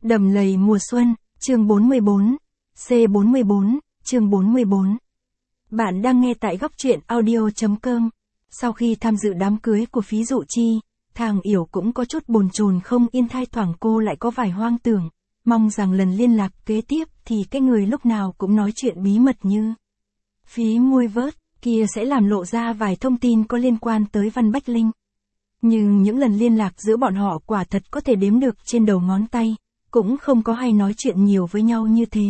Đầm lầy mùa xuân, chương 44, C44, chương 44. Bạn đang nghe tại góc truyện audio.com. Sau khi tham dự đám cưới của Phí Dụ Chi, Thang Yểu cũng có chút bồn chồn không yên, thai thoảng cô lại có vài hoang tưởng, mong rằng lần liên lạc kế tiếp thì cái người lúc nào cũng nói chuyện bí mật như Phí Muôi Vớt kia sẽ làm lộ ra vài thông tin có liên quan tới Văn Bách Linh. Nhưng những lần liên lạc giữa bọn họ quả thật có thể đếm được trên đầu ngón tay, cũng không có hay nói chuyện nhiều với nhau như thế.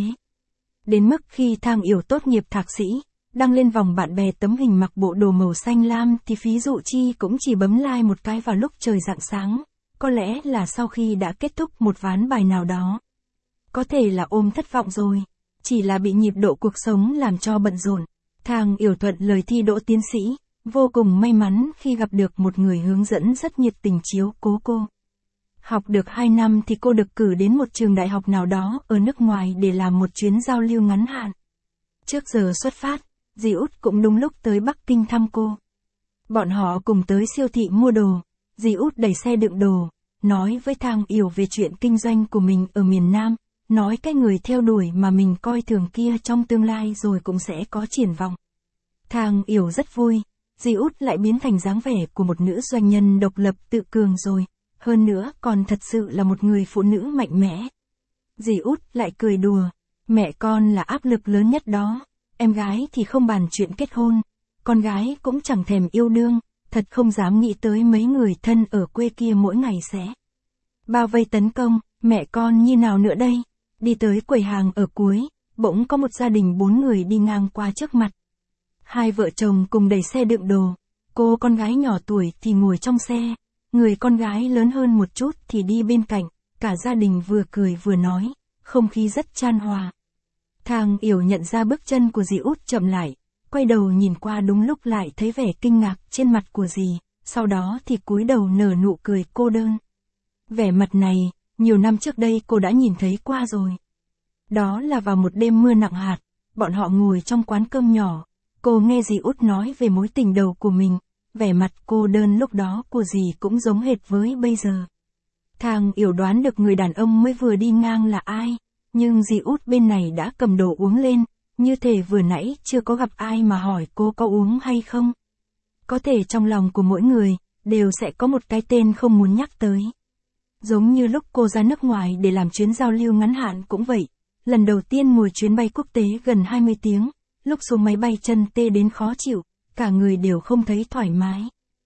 Đến mức khi Thang Yểu tốt nghiệp thạc sĩ, đăng lên vòng bạn bè tấm hình mặc bộ đồ màu xanh lam thì Phí Dụ Chi cũng chỉ bấm like một cái vào lúc trời rạng sáng, có lẽ là sau khi đã kết thúc một ván bài nào đó. Có thể là ôm thất vọng rồi, chỉ là bị nhịp độ cuộc sống làm cho bận rộn. Thang Yểu thuận lời thi đỗ tiến sĩ, vô cùng may mắn khi gặp được một người hướng dẫn rất nhiệt tình chiếu cố cô. Học được 2 năm thì cô được cử đến một trường đại học nào đó ở nước ngoài để làm một chuyến giao lưu ngắn hạn. Trước giờ xuất phát, dì Út cũng đúng lúc tới Bắc Kinh thăm cô. Bọn họ cùng tới siêu thị mua đồ, dì Út đẩy xe đựng đồ, nói với Thang Yểu về chuyện kinh doanh của mình ở miền Nam, nói cái người theo đuổi mà mình coi thường kia trong tương lai rồi cũng sẽ có triển vọng. Thang Yểu rất vui, dì Út lại biến thành dáng vẻ của một nữ doanh nhân độc lập tự cường rồi. Hơn nữa còn thật sự là một người phụ nữ mạnh mẽ. Dì Út lại cười đùa, mẹ con là áp lực lớn nhất đó, em gái thì không bàn chuyện kết hôn, con gái cũng chẳng thèm yêu đương, thật không dám nghĩ tới mấy người thân ở quê kia mỗi ngày sẽ bao vây tấn công, mẹ con như nào nữa đây. Đi tới quầy hàng ở cuối, bỗng có một gia đình 4 người đi ngang qua trước mặt. Hai vợ chồng cùng đẩy xe đựng đồ, cô con gái nhỏ tuổi thì ngồi trong xe. Người con gái lớn hơn một chút thì đi bên cạnh, cả gia đình vừa cười vừa nói, không khí rất chan hòa. Thang Yểu nhận ra bước chân của dì Út chậm lại, quay đầu nhìn qua đúng lúc lại thấy vẻ kinh ngạc trên mặt của dì, sau đó thì cúi đầu nở nụ cười cô đơn. Vẻ mặt này, nhiều năm trước đây cô đã nhìn thấy qua rồi. Đó là vào một đêm mưa nặng hạt, bọn họ ngồi trong quán cơm nhỏ, cô nghe dì Út nói về mối tình đầu của mình. Vẻ mặt cô đơn lúc đó của dì cũng giống hệt với bây giờ. Thang Yểu đoán được người đàn ông mới vừa đi ngang là ai, nhưng dì Út bên này đã cầm đồ uống lên, như thể vừa nãy chưa có gặp ai mà hỏi cô có uống hay không. Có thể trong lòng của mỗi người, đều sẽ có một cái tên không muốn nhắc tới. Giống như lúc cô ra nước ngoài để làm chuyến giao lưu ngắn hạn cũng vậy, lần đầu tiên ngồi chuyến bay quốc tế gần 20 tiếng, lúc xuống máy bay chân tê đến khó chịu. Cả người đều không thấy thoải mái.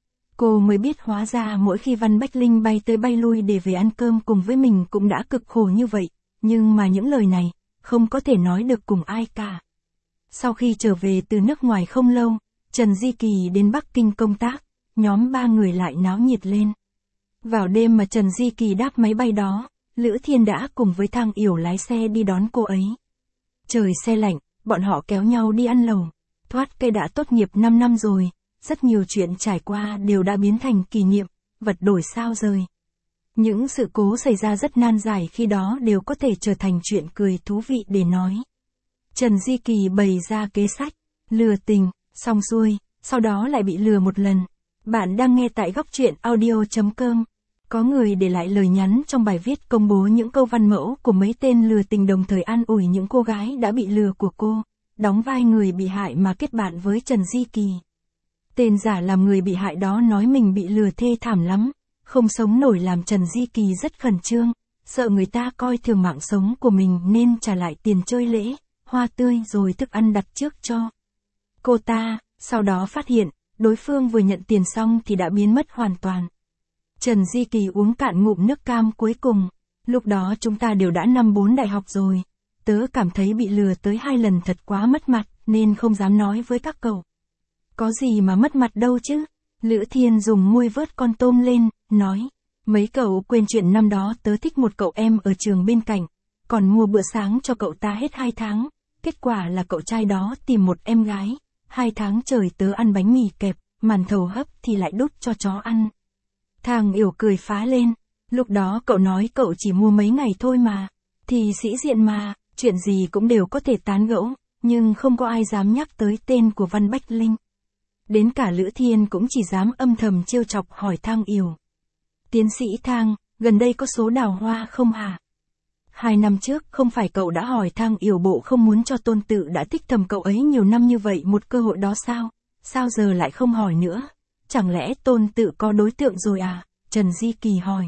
Cô mới biết hóa ra mỗi khi Văn Bách Linh bay tới bay lui để về ăn cơm cùng với mình cũng đã cực khổ như vậy, nhưng mà những lời này, không có thể nói được cùng ai cả. Sau khi trở về từ nước ngoài không lâu, Trần Di Kỳ đến Bắc Kinh công tác, nhóm 3 người lại náo nhiệt lên. Vào đêm mà Trần Di Kỳ đáp máy bay đó, Lữ Thiên đã cùng với Thang Yểu lái xe đi đón cô ấy. Trời se lạnh, bọn họ kéo nhau đi ăn lẩu. Thoát cây đã tốt nghiệp 5 năm rồi, rất nhiều chuyện trải qua đều đã biến thành kỷ niệm, vật đổi sao rời. Những sự cố xảy ra rất nan giải khi đó đều có thể trở thành chuyện cười thú vị để nói. Trần Di Kỳ bày ra kế sách, lừa tình, xong xuôi, sau đó lại bị lừa một lần. Bạn đang nghe tại góc truyện audio.com. Có người để lại lời nhắn trong bài viết công bố những câu văn mẫu của mấy tên lừa tình đồng thời an ủi những cô gái đã bị lừa của cô. Đóng vai người bị hại mà kết bạn với Trần Di Kỳ. Tên giả làm người bị hại đó nói mình bị lừa thê thảm lắm, không sống nổi làm Trần Di Kỳ rất khẩn trương, sợ người ta coi thường mạng sống của mình nên trả lại tiền chơi lễ, hoa tươi rồi thức ăn đặt trước cho cô ta, sau đó phát hiện, đối phương vừa nhận tiền xong thì đã biến mất hoàn toàn. Trần Di Kỳ uống cạn ngụm nước cam cuối cùng, lúc đó chúng ta đều đã năm 4 đại học rồi. Tớ cảm thấy bị lừa tới 2 lần thật quá mất mặt, nên không dám nói với các cậu. Có gì mà mất mặt đâu chứ? Lữ Thiên dùng muôi vớt con tôm lên, nói. Mấy cậu quên chuyện năm đó tớ thích một cậu em ở trường bên cạnh, còn mua bữa sáng cho cậu ta hết 2 tháng. Kết quả là cậu trai đó tìm một em gái. 2 tháng trời tớ ăn bánh mì kẹp, màn thầu hấp thì lại đút cho chó ăn. Thang Yểu cười phá lên. Lúc đó cậu nói cậu chỉ mua mấy ngày thôi mà. Thì sĩ diện mà. Chuyện gì cũng đều có thể tán gẫu, nhưng không có ai dám nhắc tới tên của Văn Bách Linh. Đến cả Lữ Thiên cũng chỉ dám âm thầm trêu chọc hỏi Thang Yểu. Tiến sĩ Thang, gần đây có số đào hoa không hả? 2 năm trước không phải cậu đã hỏi Thang Yểu bộ không muốn cho Tôn Tự đã thích thầm cậu ấy nhiều năm như vậy một cơ hội đó sao? Sao giờ lại không hỏi nữa? Chẳng lẽ Tôn Tự có đối tượng rồi à? Trần Di Kỳ hỏi.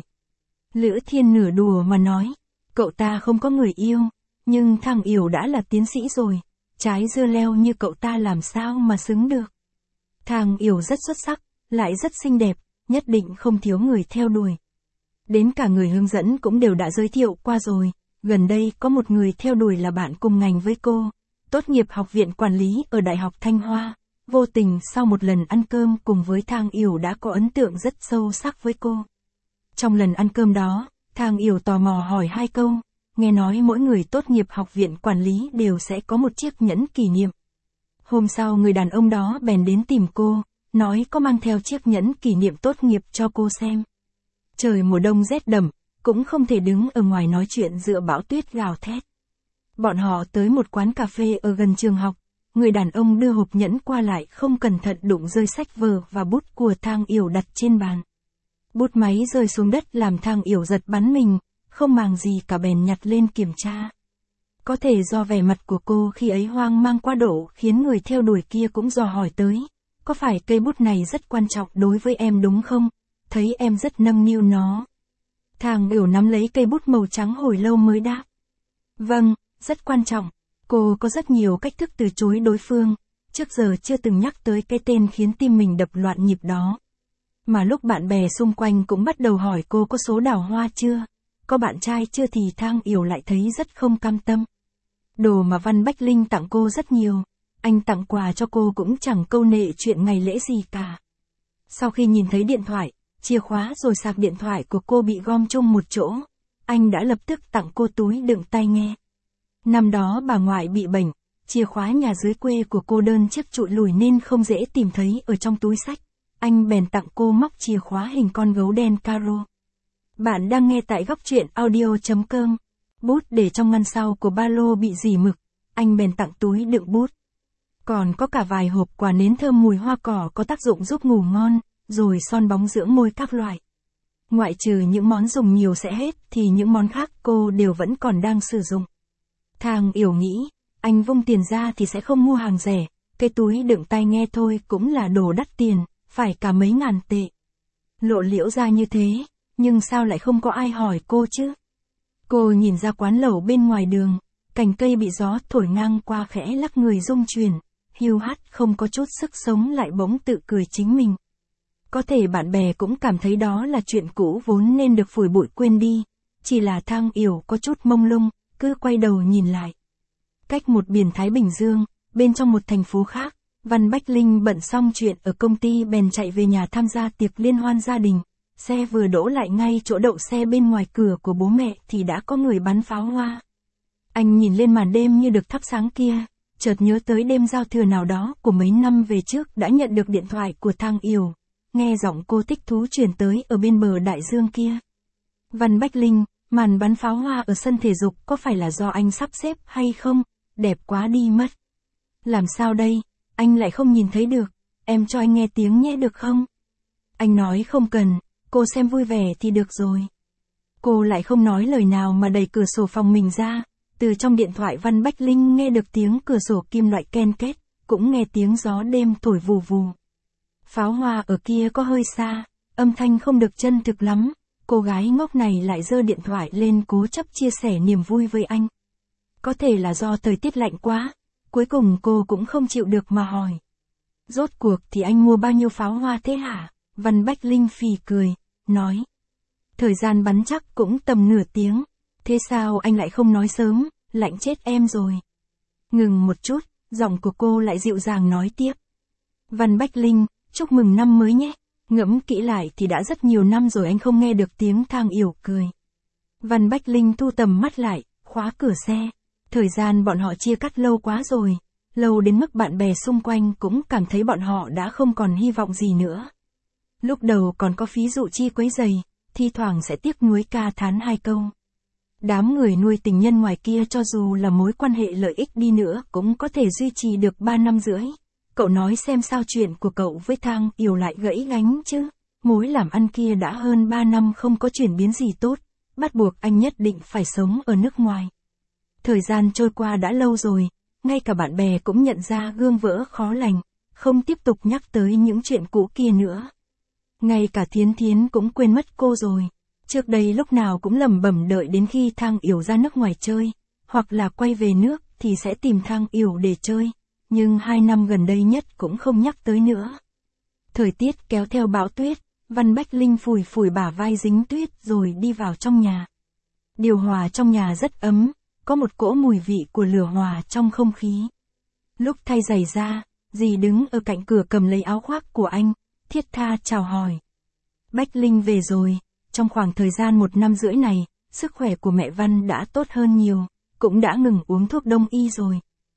Lữ Thiên nửa đùa mà nói. Cậu ta không có người yêu, nhưng Thang Yểu đã là tiến sĩ rồi. Trái dưa leo như cậu ta làm sao mà xứng được. Thang Yểu rất xuất sắc, lại rất xinh đẹp, nhất định không thiếu người theo đuổi. Đến cả người hướng dẫn cũng đều đã giới thiệu qua rồi, gần đây có một người theo đuổi là bạn cùng ngành với cô, tốt nghiệp học viện quản lý ở Đại học Thanh Hoa, vô tình sau một lần ăn cơm cùng với Thang Yểu đã có ấn tượng rất sâu sắc với cô. Trong lần ăn cơm đó, Thang Yểu tò mò hỏi 2 câu, nghe nói mỗi người tốt nghiệp học viện quản lý đều sẽ có một chiếc nhẫn kỷ niệm. Hôm sau người đàn ông đó bèn đến tìm cô, nói có mang theo chiếc nhẫn kỷ niệm tốt nghiệp cho cô xem. Trời mùa đông rét đậm, cũng không thể đứng ở ngoài nói chuyện giữa bão tuyết gào thét. Bọn họ tới một quán cà phê ở gần trường học, người đàn ông đưa hộp nhẫn qua lại không cẩn thận đụng rơi sách vở và bút của Thang Yểu đặt trên bàn. Bút máy rơi xuống đất làm Thang Yểu giật bắn mình, không màng gì cả bèn nhặt lên kiểm tra. Có thể do vẻ mặt của cô khi ấy hoang mang quá độ khiến người theo đuổi kia cũng dò hỏi tới. Có phải cây bút này rất quan trọng đối với em đúng không? Thấy em rất nâng niu nó. Thang Yểu nắm lấy cây bút màu trắng hồi lâu mới đáp. Vâng, rất quan trọng. Cô có rất nhiều cách thức từ chối đối phương, trước giờ chưa từng nhắc tới cái tên khiến tim mình đập loạn nhịp đó. Mà lúc bạn bè xung quanh cũng bắt đầu hỏi cô có số đào hoa chưa, có bạn trai chưa thì Thang Yểu lại thấy rất không cam tâm. Đồ mà Văn Bách Linh tặng cô rất nhiều, anh tặng quà cho cô cũng chẳng câu nệ chuyện ngày lễ gì cả. Sau khi nhìn thấy điện thoại, chìa khóa rồi sạc điện thoại của cô bị gom chung một chỗ, anh đã lập tức tặng cô túi đựng tai nghe. Năm đó bà ngoại bị bệnh, chìa khóa nhà dưới quê của cô đơn chiếc trụi lùi nên không dễ tìm thấy ở trong túi sách. Anh bèn tặng cô móc chìa khóa hình con gấu đen caro. Bạn đang nghe tại góc truyện audio.com. Bút để trong ngăn sau của ba lô bị rỉ mực, anh bèn tặng túi đựng bút. Còn có cả vài hộp quả nến thơm mùi hoa cỏ có tác dụng giúp ngủ ngon, rồi son bóng dưỡng môi các loại. Ngoại trừ những món dùng nhiều sẽ hết thì những món khác cô đều vẫn còn đang sử dụng. Thang Yểu nghĩ, anh vung tiền ra thì sẽ không mua hàng rẻ, cái túi đựng tai nghe thôi cũng là đồ đắt tiền, phải cả mấy ngàn tệ. Lộ liễu ra như thế, nhưng sao lại không có ai hỏi cô chứ? Cô nhìn ra quán lẩu bên ngoài đường, cành cây bị gió thổi ngang qua khẽ lắc người rung chuyển, hiu hắt không có chút sức sống lại bỗng tự cười chính mình. Có thể bạn bè cũng cảm thấy đó là chuyện cũ vốn nên được phủi bụi quên đi, chỉ là Thang Yểu có chút mông lung, cứ quay đầu nhìn lại. Cách một biển Thái Bình Dương, bên trong một thành phố khác, Văn Bách Linh bận xong chuyện ở công ty bèn chạy về nhà tham gia tiệc liên hoan gia đình. Xe vừa đỗ lại ngay chỗ đậu xe bên ngoài cửa của bố mẹ thì đã có người bắn pháo hoa. Anh nhìn lên màn đêm như được thắp sáng kia, chợt nhớ tới đêm giao thừa nào đó của mấy năm về trước đã nhận được điện thoại của Thang Yểu. Nghe giọng cô thích thú truyền tới ở bên bờ đại dương kia. Văn Bách Linh, màn bắn pháo hoa ở sân thể dục có phải là do anh sắp xếp hay không? Đẹp quá đi mất. Làm sao đây? Anh lại không nhìn thấy được. Em cho anh nghe tiếng nhé được không? Anh nói không cần, cô xem vui vẻ thì được rồi. Cô lại không nói lời nào mà đẩy cửa sổ phòng mình ra. Từ trong điện thoại Văn Bách Linh nghe được tiếng cửa sổ kim loại ken két, cũng nghe tiếng gió đêm thổi vù vù. Pháo hoa ở kia có hơi xa, âm thanh không được chân thực lắm. Cô gái ngốc này lại giơ điện thoại lên cố chấp chia sẻ niềm vui với anh. Có thể là do thời tiết lạnh quá, cuối cùng cô cũng không chịu được mà hỏi. Rốt cuộc thì anh mua bao nhiêu pháo hoa thế hả? Văn Bách Linh phì cười, nói. Thời gian bắn chắc cũng tầm nửa tiếng, thế sao anh lại không nói sớm, lạnh chết em rồi. Ngừng một chút, giọng của cô lại dịu dàng nói tiếp. Văn Bách Linh, chúc mừng năm mới nhé. Ngẫm kỹ lại thì đã rất nhiều năm rồi anh không nghe được tiếng Thang Yểu cười. Văn Bách Linh thu tầm mắt lại, khóa cửa xe. Thời gian bọn họ chia cắt lâu quá rồi, lâu đến mức bạn bè xung quanh cũng cảm thấy bọn họ đã không còn hy vọng gì nữa. Lúc đầu còn có Phí Dụ Chi quấy rầy, thi thoảng sẽ tiếc nuối ca thán 2 câu. Đám người nuôi tình nhân ngoài kia cho dù là mối quan hệ lợi ích đi nữa cũng có thể duy trì được 3 năm rưỡi. Cậu nói xem sao chuyện của cậu với Thang Yểu lại gãy gánh chứ. Mối làm ăn kia đã hơn 3 năm không có chuyển biến gì tốt, bắt buộc anh nhất định phải sống ở nước ngoài. Thời gian trôi qua đã lâu rồi, ngay cả bạn bè cũng nhận ra gương vỡ khó lành, không tiếp tục nhắc tới những chuyện cũ kia nữa. Ngay cả Thiến Thiến cũng quên mất cô rồi. Trước đây lúc nào cũng lẩm bẩm đợi đến khi Thang Yểu ra nước ngoài chơi, hoặc là quay về nước thì sẽ tìm Thang Yểu để chơi, nhưng 2 năm gần đây nhất cũng không nhắc tới nữa. Thời tiết kéo theo bão tuyết, Văn Bách Linh phủi phủi bả vai dính tuyết rồi đi vào trong nhà. Điều hòa trong nhà rất ấm, có một cỗ mùi vị của lửa hòa trong không khí. Lúc thay giày ra, dì đứng ở cạnh cửa cầm lấy áo khoác của anh, thiết tha chào hỏi. Bách Linh về rồi, trong khoảng thời gian 1 năm rưỡi này, sức khỏe của mẹ Văn đã tốt hơn nhiều, cũng đã ngừng uống thuốc đông y rồi.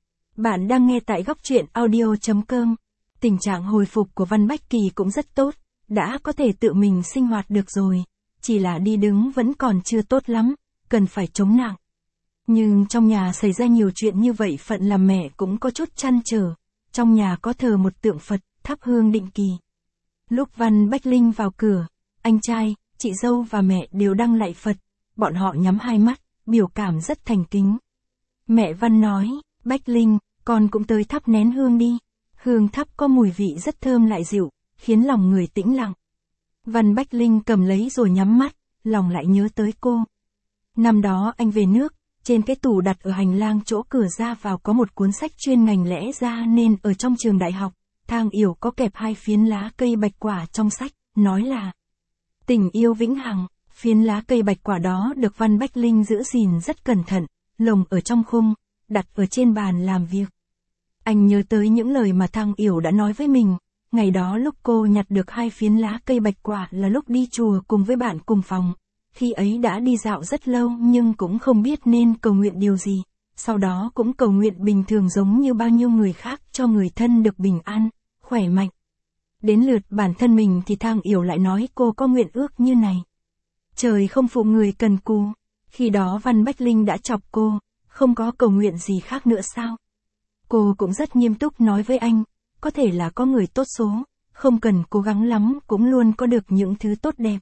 Bạn đang nghe tại góc truyện audio.com. Tình trạng hồi phục của Văn Bách Kỳ cũng rất tốt, đã có thể tự mình sinh hoạt được rồi, chỉ là đi đứng vẫn còn chưa tốt lắm, cần phải chống nặng. Nhưng trong nhà xảy ra nhiều chuyện như vậy phận làm mẹ cũng có chút trăn trở, trong nhà có thờ một tượng Phật, thắp hương định kỳ. Lúc Văn Bách Linh vào cửa, anh trai, chị dâu và mẹ đều đang lạy Phật, bọn họ nhắm hai mắt, biểu cảm rất thành kính. Mẹ Văn nói, Bách Linh, con cũng tới thắp nén hương đi. Hương thắp có mùi vị rất thơm lại dịu, khiến lòng người tĩnh lặng. Văn Bách Linh cầm lấy rồi nhắm mắt, lòng lại nhớ tới cô. Năm đó anh về nước, trên cái tủ đặt ở hành lang chỗ cửa ra vào có một cuốn sách chuyên ngành lẽ ra nên ở trong trường đại học, Thang Yểu có kẹp 2 phiến lá cây bạch quả trong sách, nói là tình yêu vĩnh hằng. Phiến lá cây bạch quả đó được Văn Bách Linh giữ gìn rất cẩn thận, lồng ở trong khung, đặt ở trên bàn làm việc. Anh nhớ tới những lời mà Thang Yểu đã nói với mình, ngày đó lúc cô nhặt được 2 phiến lá cây bạch quả là lúc đi chùa cùng với bạn cùng phòng. Khi ấy đã đi dạo rất lâu nhưng cũng không biết nên cầu nguyện điều gì, sau đó cũng cầu nguyện bình thường giống như bao nhiêu người khác cho người thân được bình an, khỏe mạnh. Đến lượt bản thân mình thì Thang Yểu lại nói cô có nguyện ước như này. Trời không phụ người cần cù, khi đó Văn Bách Linh đã chọc cô, không có cầu nguyện gì khác nữa sao? Cô cũng rất nghiêm túc nói với anh, có thể là có người tốt số, không cần cố gắng lắm cũng luôn có được những thứ tốt đẹp.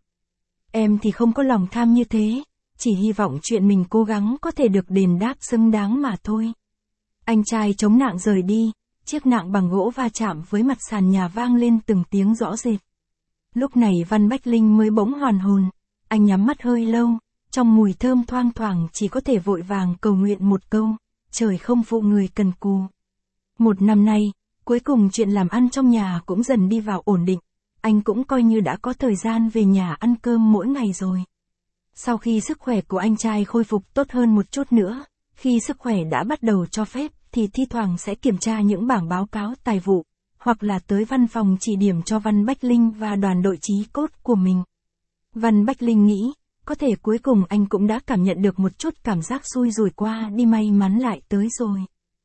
Em thì không có lòng tham như thế, chỉ hy vọng chuyện mình cố gắng có thể được đền đáp xứng đáng mà thôi. Anh trai chống nạng rời đi, chiếc nạng bằng gỗ va chạm với mặt sàn nhà vang lên từng tiếng rõ rệt. Lúc này Văn Bách Linh mới bỗng hoàn hồn, anh nhắm mắt hơi lâu, trong mùi thơm thoang thoảng chỉ có thể vội vàng cầu nguyện một câu, trời không phụ người cần cù. 1 năm nay, cuối cùng chuyện làm ăn trong nhà cũng dần đi vào ổn định, anh cũng coi như đã có thời gian về nhà ăn cơm mỗi ngày rồi. Sau khi sức khỏe của anh trai khôi phục tốt hơn một chút nữa, khi sức khỏe đã bắt đầu cho phép thì thi thoảng sẽ kiểm tra những bảng báo cáo tài vụ, hoặc là tới văn phòng chỉ điểm cho Văn Bách Linh và đoàn đội chí cốt của mình. Văn Bách Linh nghĩ, có thể cuối cùng anh cũng đã cảm nhận được một chút cảm giác xui rủi qua đi may mắn lại tới rồi.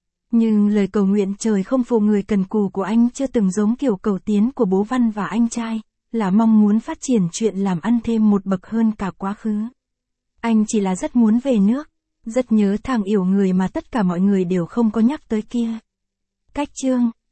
Nhưng lời cầu nguyện trời không phụ người cần cù của anh chưa từng giống kiểu cầu tiến của bố Văn và anh trai, là mong muốn phát triển chuyện làm ăn thêm một bậc hơn cả quá khứ. Anh chỉ là rất muốn về nước, rất nhớ Thang Yểu người mà tất cả mọi người đều không có nhắc tới kia. Cách chương